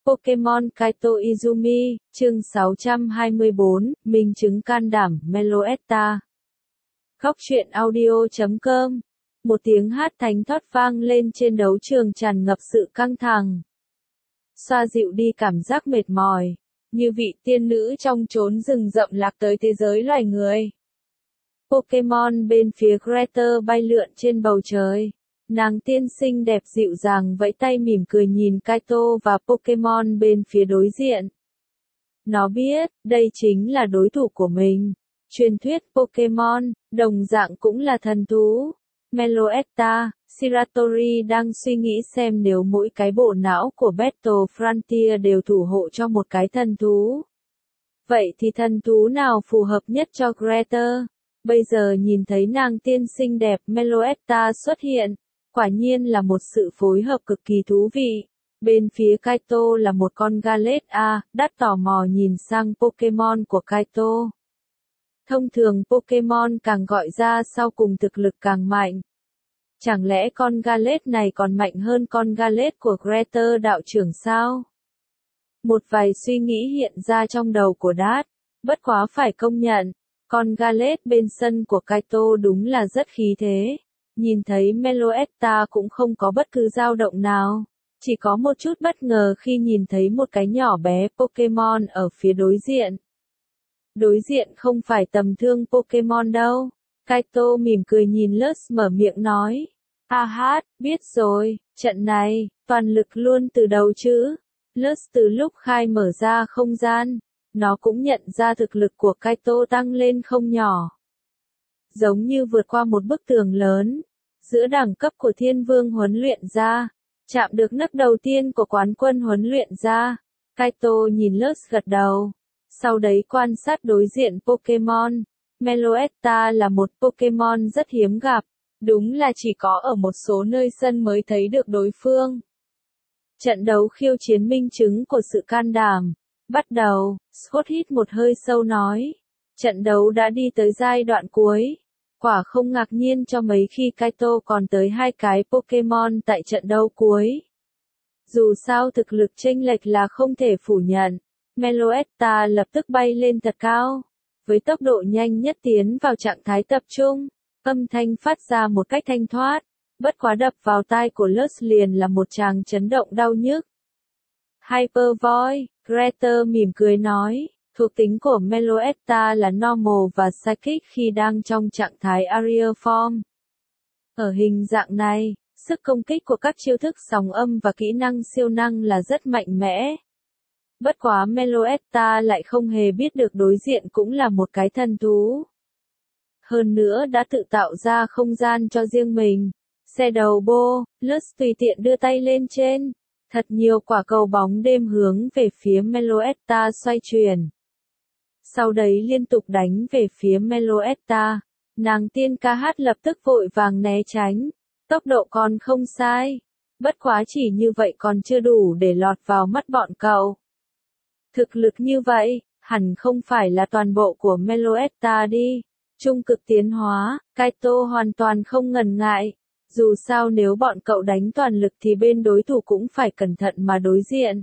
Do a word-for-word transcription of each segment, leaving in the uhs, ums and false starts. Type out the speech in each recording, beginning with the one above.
Pokemon Kaito Izumi, chương sáu trăm hai mươi tư, minh chứng can đảm, Meloetta. Góc truyện audio chấm com. Một tiếng hát thánh thót vang lên trên đấu trường tràn ngập sự căng thẳng. Xoa dịu đi cảm giác mệt mỏi, như vị tiên nữ trong chốn rừng rậm lạc tới thế giới loài người. Pokemon bên phía Greater bay lượn trên bầu trời. Nàng tiên xinh đẹp dịu dàng vẫy tay mỉm cười nhìn Kaito và Pokemon bên phía đối diện. Nó biết, đây chính là đối thủ của mình. Truyền thuyết Pokemon, đồng dạng cũng là thần thú. Meloetta, Shiratori đang suy nghĩ xem nếu mỗi cái bộ não của Battle Frontier đều thủ hộ cho một cái thần thú. Vậy thì thần thú nào phù hợp nhất cho Greater? Bây giờ nhìn thấy nàng tiên xinh đẹp Meloetta xuất hiện. Quả nhiên là một sự phối hợp cực kỳ thú vị. Bên phía Kaito là một con Gallet A, đắt tò mò nhìn sang Pokemon của Kaito. Thông thường Pokemon càng gọi ra sau cùng thực lực càng mạnh. Chẳng lẽ con Gallet này còn mạnh hơn con Gallet của Greater đạo trưởng sao? Một vài suy nghĩ hiện ra trong đầu của Dad. Bất quá phải công nhận, con Gallet bên sân của Kaito đúng là rất khí thế. Nhìn thấy Meloetta cũng không có bất cứ dao động nào, chỉ có một chút bất ngờ khi nhìn thấy một cái nhỏ bé Pokemon ở phía đối diện. Đối diện không phải tầm thương Pokemon đâu. Kaito mỉm cười nhìn Lux mở miệng nói. Ha ha, biết rồi, trận này, toàn lực luôn từ đầu chứ. Lux từ lúc khai mở ra không gian, nó cũng nhận ra thực lực của Kaito tăng lên không nhỏ. Giống như vượt qua một bức tường lớn, giữa đẳng cấp của thiên vương huấn luyện ra, chạm được nấc đầu tiên của quán quân huấn luyện ra. Kaito nhìn Lux gật đầu, sau đấy quan sát đối diện Pokemon. Meloetta là một Pokemon rất hiếm gặp, đúng là chỉ có ở một số nơi sân mới thấy được đối phương. Trận đấu khiêu chiến minh chứng của sự can đảm. Bắt đầu, Scott hít một hơi sâu nói. Trận đấu đã đi tới giai đoạn cuối. Quả không ngạc nhiên cho mấy khi Kaito còn tới hai cái Pokemon tại trận đấu cuối. Dù sao thực lực chênh lệch là không thể phủ nhận. Meloetta lập tức bay lên thật cao. Với tốc độ nhanh nhất tiến vào trạng thái tập trung. Âm thanh phát ra một cách thanh thoát. Bất quá đập vào tai của Lux liền là một tràng chấn động đau nhức. Hyper Voice, Greater mỉm cười nói. Thuộc tính của Meloetta là Normal và Psychic khi đang trong trạng thái Area Form. Ở hình dạng này, sức công kích của các chiêu thức sóng âm và kỹ năng siêu năng là rất mạnh mẽ. Bất quá Meloetta lại không hề biết được đối diện cũng là một cái thần thú. Hơn nữa đã tự tạo ra không gian cho riêng mình. Xe đầu bô, Lux tùy tiện đưa tay lên trên. Thật nhiều quả cầu bóng đêm hướng về phía Meloetta xoay chuyển. Sau đấy liên tục đánh về phía Meloetta. Nàng tiên ca hát lập tức vội vàng né tránh. Tốc độ còn không sai. Bất quá chỉ như vậy còn chưa đủ để lọt vào mắt bọn cậu. Thực lực như vậy, hẳn không phải là toàn bộ của Meloetta đi. Trung cực tiến hóa, Kaito hoàn toàn không ngần ngại. Dù sao nếu bọn cậu đánh toàn lực thì bên đối thủ cũng phải cẩn thận mà đối diện.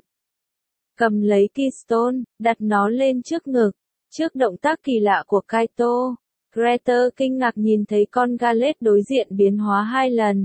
Cầm lấy Keystone, đặt nó lên trước ngực. Trước động tác kỳ lạ của Kaito, Greater kinh ngạc nhìn thấy con Gallet đối diện biến hóa hai lần.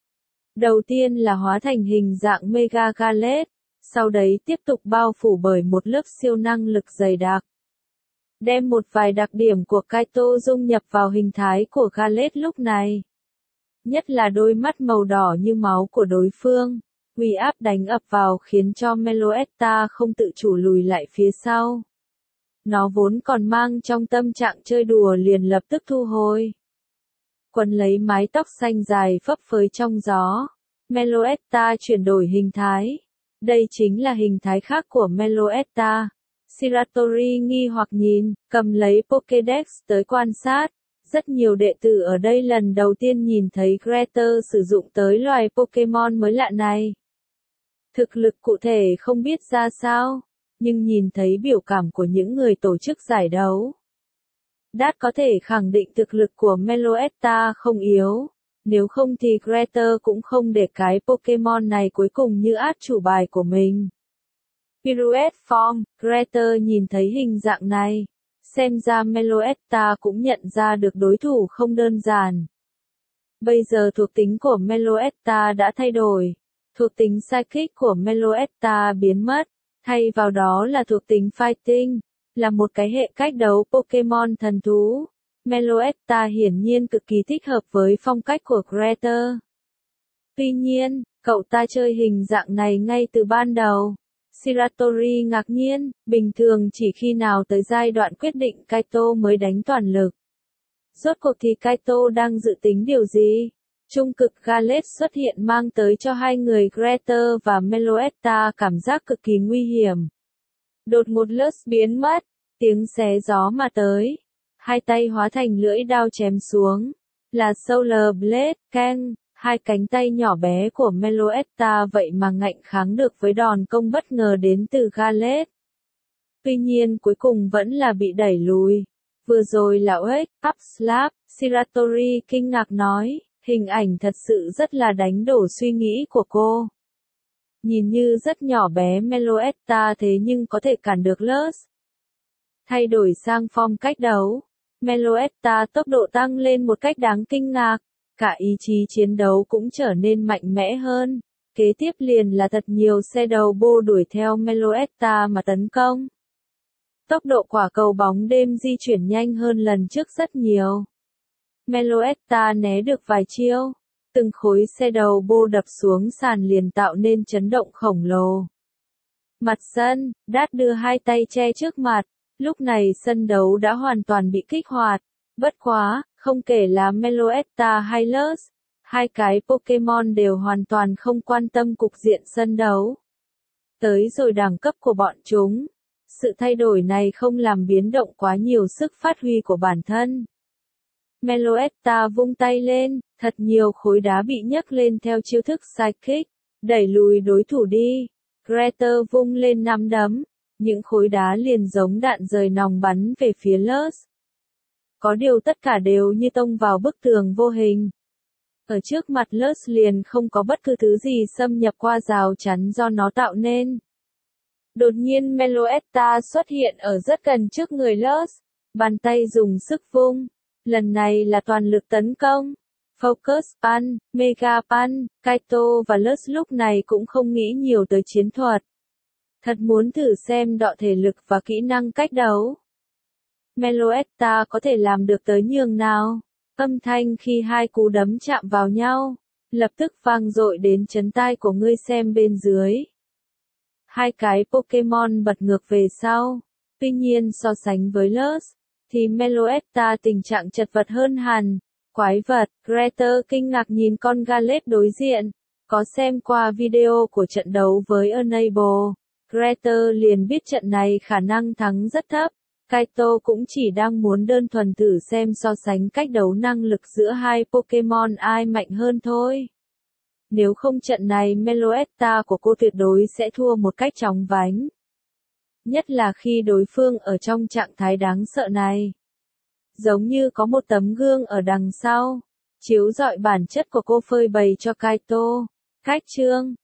Đầu tiên là hóa thành hình dạng Mega Gallet, sau đấy tiếp tục bao phủ bởi một lớp siêu năng lực dày đặc. Đem một vài đặc điểm của Kaito dung nhập vào hình thái của Gallet lúc này. Nhất là đôi mắt màu đỏ như máu của đối phương, uy áp đánh ập vào khiến cho Meloetta không tự chủ lùi lại phía sau. Nó vốn còn mang trong tâm trạng chơi đùa liền lập tức thu hồi. Quấn lấy mái tóc xanh dài phấp phới trong gió. Meloetta chuyển đổi hình thái. Đây chính là hình thái khác của Meloetta. Shiratori nghi hoặc nhìn, cầm lấy Pokédex tới quan sát. Rất nhiều đệ tử ở đây lần đầu tiên nhìn thấy Greater sử dụng tới loài Pokemon mới lạ này. Thực lực cụ thể không biết ra sao. Nhưng nhìn thấy biểu cảm của những người tổ chức giải đấu. Dad có thể khẳng định thực lực của Meloetta không yếu, nếu không thì Greater cũng không để cái Pokemon này cuối cùng như át chủ bài của mình. Pirouette Form, Greta nhìn thấy hình dạng này. Xem ra Meloetta cũng nhận ra được đối thủ không đơn giản. Bây giờ thuộc tính của Meloetta đã thay đổi. Thuộc tính Psychic của Meloetta biến mất. Thay vào đó là thuộc tính Fighting, là một cái hệ cách đấu Pokemon thần thú. Meloetta hiển nhiên cực kỳ thích hợp với phong cách của Greta. Tuy nhiên, cậu ta chơi hình dạng này ngay từ ban đầu. Shiratori ngạc nhiên, bình thường chỉ khi nào tới giai đoạn quyết định Kaito mới đánh toàn lực. Rốt cuộc thì Kaito đang dự tính điều gì? Trung cực Gallade xuất hiện mang tới cho hai người Greta và Meloetta cảm giác cực kỳ nguy hiểm. Đột ngột Lurs biến mất, tiếng xé gió mà tới. Hai tay hóa thành lưỡi đao chém xuống. Là Solar Blade, Kang. Hai cánh tay nhỏ bé của Meloetta vậy mà ngạnh kháng được với đòn công bất ngờ đến từ Gallade. Tuy nhiên cuối cùng vẫn là bị đẩy lùi. Vừa rồi là Wake Up Slap, Shiratori kinh ngạc nói, hình ảnh thật sự rất là đánh đổ suy nghĩ của cô. Nhìn như rất nhỏ bé Meloetta thế nhưng có thể cản được Lurs. Thay đổi sang phong cách đấu, Meloetta tốc độ tăng lên một cách đáng kinh ngạc. Cả ý chí chiến đấu cũng trở nên mạnh mẽ hơn. Kế tiếp liền là thật nhiều xe đầu bô đuổi theo Meloetta mà tấn công. Tốc độ quả cầu bóng đêm di chuyển nhanh hơn lần trước rất nhiều. Meloetta né được vài chiêu. Từng khối xe đầu bô đập xuống sàn liền tạo nên chấn động khổng lồ. Mặt sân, Đát đưa hai tay che trước mặt. Lúc này sân đấu đã hoàn toàn bị kích hoạt. Bất quá, không kể là Meloetta hay Lurs, hai cái Pokemon đều hoàn toàn không quan tâm cục diện sân đấu. Tới rồi đẳng cấp của bọn chúng, sự thay đổi này không làm biến động quá nhiều sức phát huy của bản thân. Meloetta vung tay lên, thật nhiều khối đá bị nhấc lên theo chiêu thức Psychic, đẩy lùi đối thủ đi. Greta vung lên nắm đấm, những khối đá liền giống đạn rời nòng bắn về phía Lurs. Có điều tất cả đều như tông vào bức tường vô hình. Ở trước mặt Lurs liền không có bất cứ thứ gì xâm nhập qua rào chắn do nó tạo nên. Đột nhiên Meloetta xuất hiện ở rất gần trước người Lurs, bàn tay dùng sức vung. Lần này là toàn lực tấn công. Focus Punch, Mega Punch, Kaito và Lurs lúc này cũng không nghĩ nhiều tới chiến thuật. Thật muốn thử xem đọ thể lực và kỹ năng cách đấu. Meloetta có thể làm được tới nhường nào? Âm thanh khi hai cú đấm chạm vào nhau, lập tức vang dội đến chấn tai của người xem bên dưới. Hai cái Pokemon bật ngược về sau. Tuy nhiên so sánh với Lurs, thì Meloetta tình trạng chật vật hơn hẳn. Quái vật, Greta kinh ngạc nhìn con Gallade đối diện. Có xem qua video của trận đấu với Enable, Greta liền biết trận này khả năng thắng rất thấp. Kaito cũng chỉ đang muốn đơn thuần thử xem so sánh cách đấu năng lực giữa hai Pokemon ai mạnh hơn thôi. Nếu không trận này Meloetta của cô tuyệt đối sẽ thua một cách chóng vánh. Nhất là khi đối phương ở trong trạng thái đáng sợ này. Giống như có một tấm gương ở đằng sau, chiếu rọi bản chất của cô phơi bày cho Kaito. Cách chương